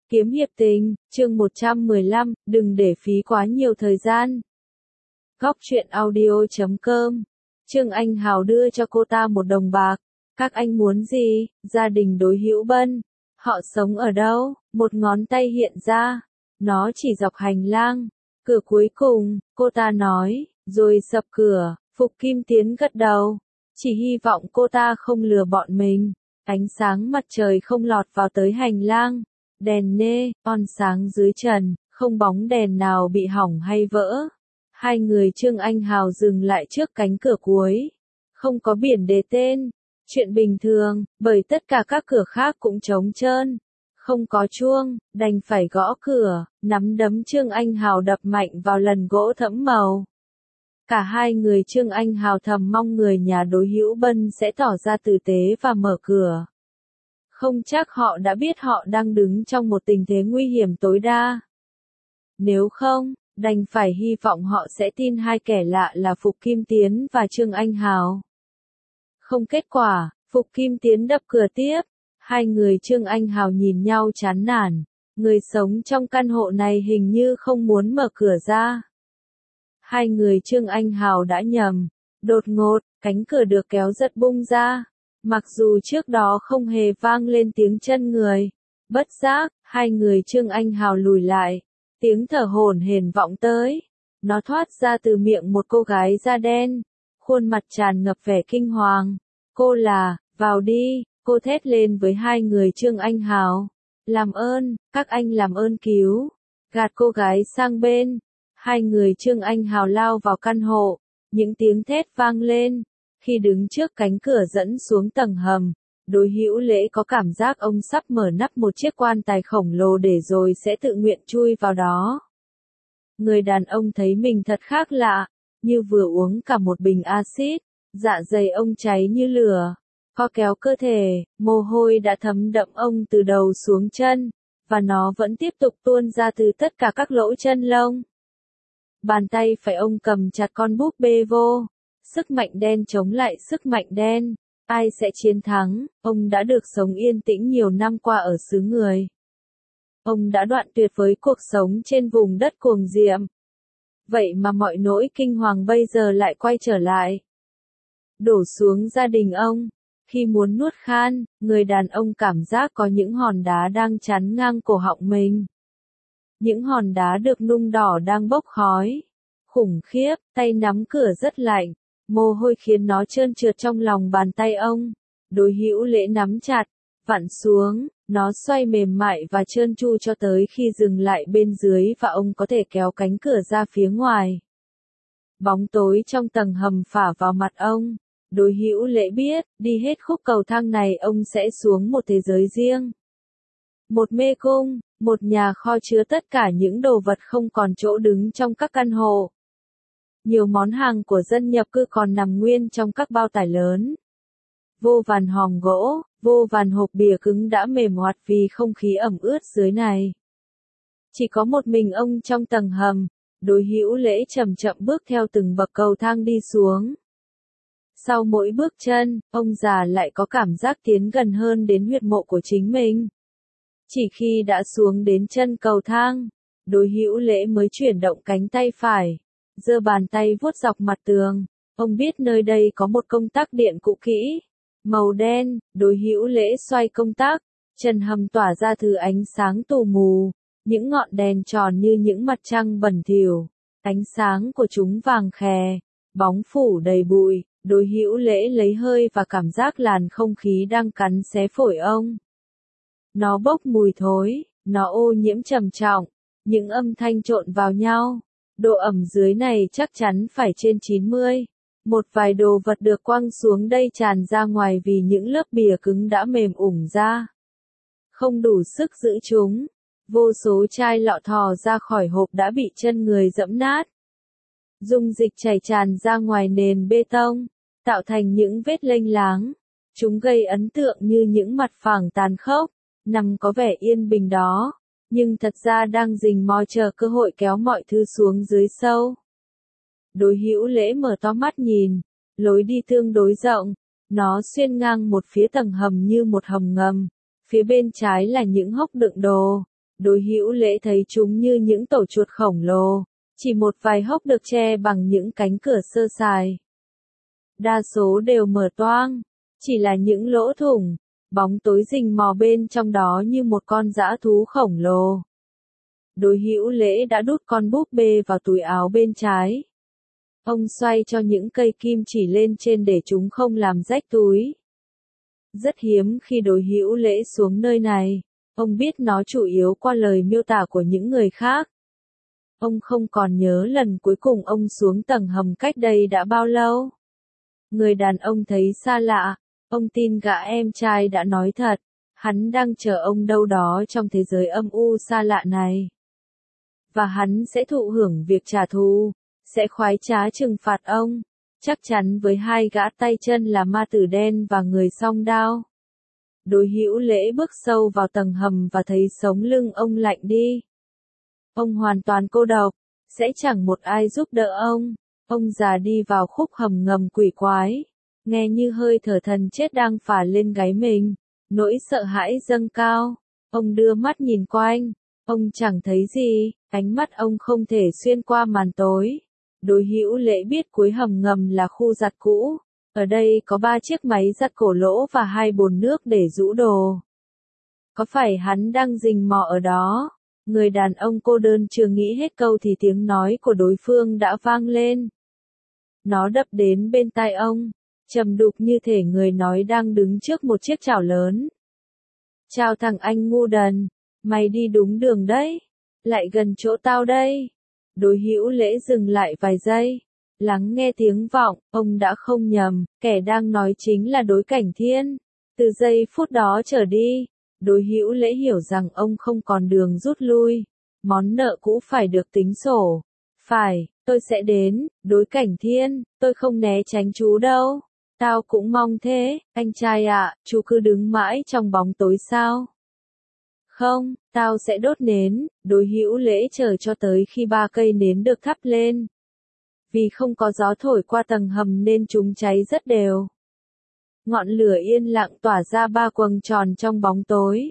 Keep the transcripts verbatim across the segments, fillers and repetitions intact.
Kiếm hiệp tình, chương một trăm mười lăm, đừng để phí quá nhiều thời gian. Góc truyện audio chấm com. Trương Anh Hào đưa cho cô ta một đồng bạc. Các anh muốn gì? Gia đình đối hữu Bân. Họ sống ở đâu? Một ngón tay hiện ra. Nó chỉ dọc hành lang. Cửa cuối cùng, cô ta nói, rồi sập cửa. Phục Kim Tiến gật đầu. Chỉ hy vọng cô ta không lừa bọn mình. Ánh sáng mặt trời không lọt vào tới hành lang. Đèn nê, on sáng dưới trần, không bóng đèn nào bị hỏng hay vỡ. Hai người Trương Anh Hào dừng lại trước cánh cửa cuối. Không có biển đề tên. Chuyện bình thường, bởi tất cả các cửa khác cũng trống trơn. Không có chuông, đành phải gõ cửa, nắm đấm Trương Anh Hào đập mạnh vào lần gỗ thẫm màu. Cả hai người Trương Anh Hào thầm mong người nhà đối hữu Bân sẽ tỏ ra tử tế và mở cửa. Không chắc họ đã biết họ đang đứng trong một tình thế nguy hiểm tối đa. Nếu không, đành phải hy vọng họ sẽ tin hai kẻ lạ là Phục Kim Tiến và Trương Anh Hào. Không kết quả, Phục Kim Tiến đập cửa tiếp. Hai người Trương Anh Hào nhìn nhau chán nản. Người sống trong căn hộ này hình như không muốn mở cửa ra. Hai người Trương Anh Hào đã nhầm. Đột ngột, cánh cửa được kéo giật bung ra. Mặc dù trước đó không hề vang lên tiếng chân người. Bất giác, hai người Trương Anh Hào lùi lại. Tiếng thở hổn hển vọng tới. Nó thoát ra từ miệng một cô gái da đen. Khuôn mặt tràn ngập vẻ kinh hoàng. Cô là, vào đi, cô thét lên với hai người Trương Anh Hào. Làm ơn, các anh làm ơn cứu. Gạt cô gái sang bên. Hai người Trương Anh Hào lao vào căn hộ. Những tiếng thét vang lên. Khi đứng trước cánh cửa dẫn xuống tầng hầm, đối hữu Lễ có cảm giác ông sắp mở nắp một chiếc quan tài khổng lồ để rồi sẽ tự nguyện chui vào đó. Người đàn ông thấy mình thật khác lạ, như vừa uống cả một bình axit, dạ dày ông cháy như lửa, co kéo cơ thể, mồ hôi đã thấm đẫm ông từ đầu xuống chân, và nó vẫn tiếp tục tuôn ra từ tất cả các lỗ chân lông. Bàn tay phải ông cầm chặt con búp bê vô. Sức mạnh đen chống lại sức mạnh đen. Ai sẽ chiến thắng? Ông đã được sống yên tĩnh nhiều năm qua ở xứ người. Ông đã đoạn tuyệt với cuộc sống trên vùng đất cuồng diệm. Vậy mà mọi nỗi kinh hoàng bây giờ lại quay trở lại. Đổ xuống gia đình ông. Khi muốn nuốt khan, người đàn ông cảm giác có những hòn đá đang chắn ngang cổ họng mình. Những hòn đá được nung đỏ đang bốc khói. Khủng khiếp, tay nắm cửa rất lạnh. Mồ hôi khiến nó trơn trượt trong lòng bàn tay ông. Đối hữu Lễ nắm chặt, vặn xuống, nó xoay mềm mại và trơn tru cho tới khi dừng lại bên dưới và ông có thể kéo cánh cửa ra phía ngoài. Bóng tối trong tầng hầm phả vào mặt ông. Đối hữu Lễ biết, đi hết khúc cầu thang này ông sẽ xuống một thế giới riêng. Một mê cung, một nhà kho chứa tất cả những đồ vật không còn chỗ đứng trong các căn hộ. Nhiều món hàng của dân nhập cư còn nằm nguyên trong các bao tải lớn. Vô vàn hòm gỗ, vô vàn hộp bìa cứng đã mềm hoạt vì không khí ẩm ướt dưới này. Chỉ có một mình ông trong tầng hầm. Đối hữu Lễ chậm chậm bước theo từng bậc cầu thang đi xuống. Sau mỗi bước chân, ông già lại có cảm giác tiến gần hơn đến huyệt mộ của chính mình. Chỉ khi đã xuống đến chân cầu thang, đối hữu Lễ mới chuyển động cánh tay phải. Giơ bàn tay vuốt dọc mặt tường. Ông biết nơi đây có một công tắc điện cũ kỹ. Màu đen, đối hữu Lễ xoay công tắc. Trần hầm tỏa ra thứ ánh sáng tù mù. Những ngọn đèn tròn như những mặt trăng bẩn thỉu. Ánh sáng của chúng vàng khè. Bóng phủ đầy bụi. Đối hữu Lễ lấy hơi và cảm giác làn không khí đang cắn xé phổi ông. Nó bốc mùi thối. Nó ô nhiễm trầm trọng. Những âm thanh trộn vào nhau. Độ ẩm dưới này chắc chắn phải trên chín mươi. Một vài đồ vật được quăng xuống đây tràn ra ngoài vì những lớp bìa cứng đã mềm ủng ra. Không đủ sức giữ chúng. Vô số chai lọ thò ra khỏi hộp đã bị chân người dẫm nát. Dung dịch chảy tràn ra ngoài nền bê tông, tạo thành những vết lênh láng. Chúng gây ấn tượng như những mặt phẳng tàn khốc, nằm có vẻ yên bình đó. Nhưng thật ra đang rình mò chờ cơ hội kéo mọi thứ xuống dưới sâu. Đối hữu Lễ mở to mắt nhìn, lối đi tương đối rộng, nó xuyên ngang một phía tầng hầm như một hầm ngầm, phía bên trái là những hốc đựng đồ, Đối hữu lễ thấy chúng như những tổ chuột khổng lồ, chỉ một vài hốc được che bằng những cánh cửa sơ sài. Đa số đều mở toang, chỉ là những lỗ thủng, bóng tối rình mò bên trong đó như một con dã thú khổng lồ. Đối hữu lễ đã đút con búp bê vào túi áo bên trái. Ông xoay cho những cây kim chỉ lên trên để chúng không làm rách túi. Rất hiếm khi đối hữu lễ xuống nơi này, ông biết nó chủ yếu qua lời miêu tả của những người khác. Ông không còn nhớ lần cuối cùng ông xuống tầng hầm cách đây đã bao lâu. Người đàn ông thấy xa lạ, ông tin gã em trai đã nói thật, hắn đang chờ ông đâu đó trong thế giới âm u xa lạ này. Và hắn sẽ thụ hưởng việc trả thù, sẽ khoái trá trừng phạt ông, chắc chắn với hai gã tay chân là ma tử đen và người song đao. Đối hữu lễ bước sâu vào tầng hầm và thấy sống lưng ông lạnh đi. Ông hoàn toàn cô độc, sẽ chẳng một ai giúp đỡ ông. Ông già đi vào khúc hầm ngầm quỷ quái, nghe như hơi thở thần chết đang phả lên gáy mình, nỗi sợ hãi dâng cao. Ông đưa mắt nhìn quanh, ông chẳng thấy gì, ánh mắt ông không thể xuyên qua màn tối. Đối hữu lễ biết cuối hầm ngầm là khu giặt cũ, ở đây có ba chiếc máy giặt cổ lỗ và hai bồn nước để rũ đồ. Có phải hắn đang rình mò ở đó? Người đàn ông cô đơn chưa nghĩ hết câu thì tiếng nói của đối phương đã vang lên. Nó đập đến bên tai ông, trầm đục như thể người nói đang đứng trước một chiếc chảo lớn. Chào thằng anh ngu đần, mày đi đúng đường đấy, lại gần chỗ tao đây. Đối hữu lễ dừng lại vài giây, lắng nghe tiếng vọng, ông đã không nhầm, kẻ đang nói chính là Đối Cảnh Thiên. Từ giây phút đó trở đi, đối hữu lễ hiểu rằng ông không còn đường rút lui, món nợ cũ phải được tính sổ. Phải, tôi sẽ đến, Đối Cảnh Thiên, tôi không né tránh chú đâu. Tao cũng mong thế, anh trai ạ, chú cứ đứng mãi trong bóng tối sao? Không, tao sẽ đốt nến. Đối hữu lễ chờ cho tới khi ba cây nến được thắp lên. Vì không có gió thổi qua tầng hầm nên chúng cháy rất đều. Ngọn lửa yên lặng tỏa ra ba quầng tròn trong bóng tối.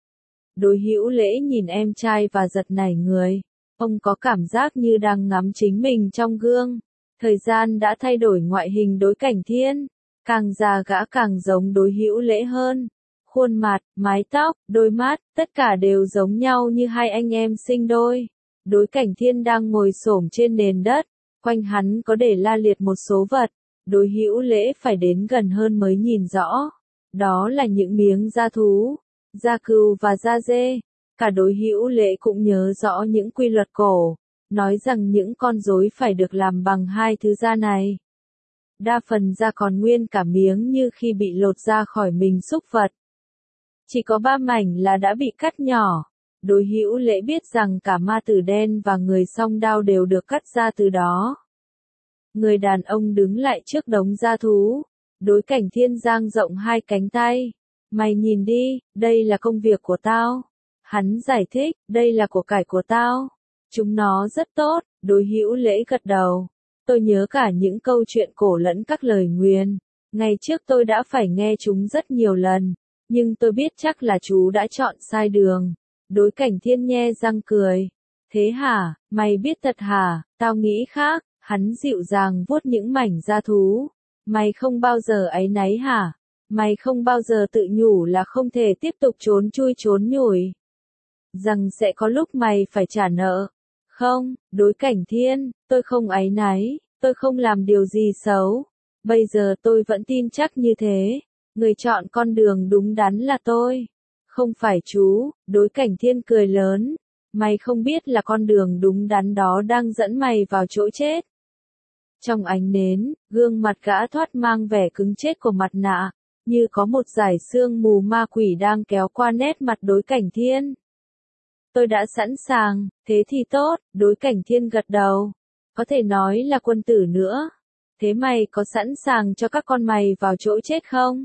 Đối hữu lễ nhìn em trai và giật nảy người. Ông có cảm giác như đang ngắm chính mình trong gương. Thời gian đã thay đổi ngoại hình Đối Cảnh Thiên. Càng già gã càng giống đối hữu lễ hơn. Khuôn mặt, mái tóc, đôi mắt, tất cả đều giống nhau như hai anh em sinh đôi. Đối Cảnh Thiên đang ngồi xổm trên nền đất. Quanh hắn có để la liệt một số vật. Đối hữu lễ phải đến gần hơn mới nhìn rõ. Đó là những miếng da thú, da cừu và da dê. Cả đối hữu lễ cũng nhớ rõ những quy luật cổ, nói rằng những con rối phải được làm bằng hai thứ da này. Đa phần da còn nguyên cả miếng như khi bị lột ra khỏi mình súc vật. Chỉ có ba mảnh là đã bị cắt nhỏ. Đối hữu lễ biết rằng cả ma tử đen và người song đao đều được cắt ra từ đó. Người đàn ông đứng lại trước đống da thú. Đối Cảnh Thiên dang rộng hai cánh tay. Mày nhìn đi, đây là công việc của tao. Hắn giải thích, đây là của cải của tao. Chúng nó rất tốt. Đối hữu lễ gật đầu. Tôi nhớ cả những câu chuyện cổ lẫn các lời nguyền. Ngày trước tôi đã phải nghe chúng rất nhiều lần. Nhưng tôi biết chắc là chú đã chọn sai đường. Đối Cảnh Thiên nhe răng cười. Thế hả, mày biết thật hả, tao nghĩ khác. Hắn dịu dàng vuốt những mảnh da thú. Mày không bao giờ áy náy hả? Mày không bao giờ tự nhủ là không thể tiếp tục trốn chui trốn nhủi. Rằng sẽ có lúc mày phải trả nợ. Không, Đối Cảnh Thiên, tôi không áy náy, tôi không làm điều gì xấu. Bây giờ tôi vẫn tin chắc như thế. Người chọn con đường đúng đắn là tôi. Không phải chú. Đối Cảnh Thiên cười lớn. Mày không biết là con đường đúng đắn đó đang dẫn mày vào chỗ chết. Trong ánh nến, gương mặt gã thoát mang vẻ cứng chết của mặt nạ, như có một dải sương mù ma quỷ đang kéo qua nét mặt Đối Cảnh Thiên. Tôi đã sẵn sàng, thế thì tốt, Đối Cảnh Thiên gật đầu. Có thể nói là quân tử nữa. Thế mày có sẵn sàng cho các con mày vào chỗ chết không?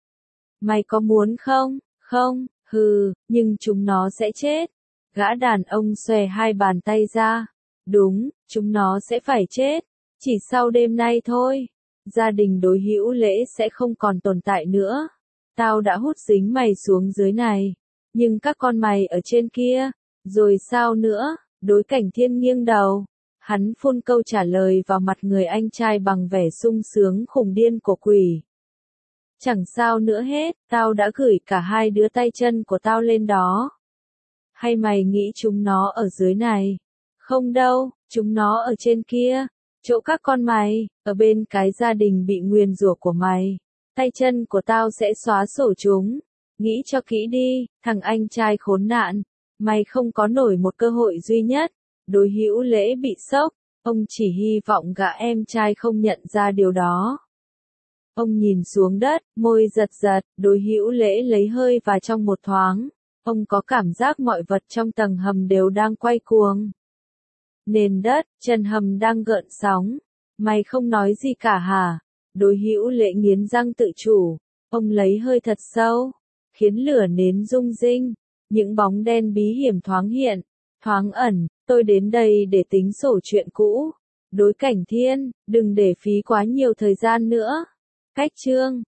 Mày có muốn không? Không, hừ, nhưng chúng nó sẽ chết. Gã đàn ông xòe hai bàn tay ra. Đúng, chúng nó sẽ phải chết. Chỉ sau đêm nay thôi. Gia đình đối hữu lễ sẽ không còn tồn tại nữa. Tao đã hút dính mày xuống dưới này. Nhưng các con mày ở trên kia, Rồi sao nữa? Đối Cảnh Thiên nghiêng đầu. Hắn phun câu trả lời vào mặt người anh trai bằng vẻ sung sướng khùng điên của quỷ. Chẳng sao nữa hết, tao đã gửi cả hai đứa tay chân của tao lên đó. Hay mày nghĩ chúng nó ở dưới này? Không đâu, chúng nó ở trên kia. Chỗ các con mày, ở bên cái gia đình bị nguyền rủa của mày. Tay chân của tao sẽ xóa sổ chúng. Nghĩ cho kỹ đi, thằng anh trai khốn nạn. Mày không có nổi một cơ hội duy nhất. Đối Hữu Lễ bị sốc. Ông chỉ hy vọng gã em trai không nhận ra điều đó. Ông nhìn xuống đất, môi giật giật, Đối Hữu Lễ lấy hơi và trong một thoáng. Ông có cảm giác mọi vật trong tầng hầm đều đang quay cuồng. Nền đất, chân hầm đang gợn sóng. Mày không nói gì cả hả? Đối Hữu Lễ nghiến răng tự chủ. Ông lấy hơi thật sâu, khiến lửa nến rung rinh. Những bóng đen bí hiểm thoáng hiện, thoáng ẩn. Tôi đến đây để tính sổ chuyện cũ. Đối Cảnh Thiên, đừng để phí quá nhiều thời gian nữa. Cách chương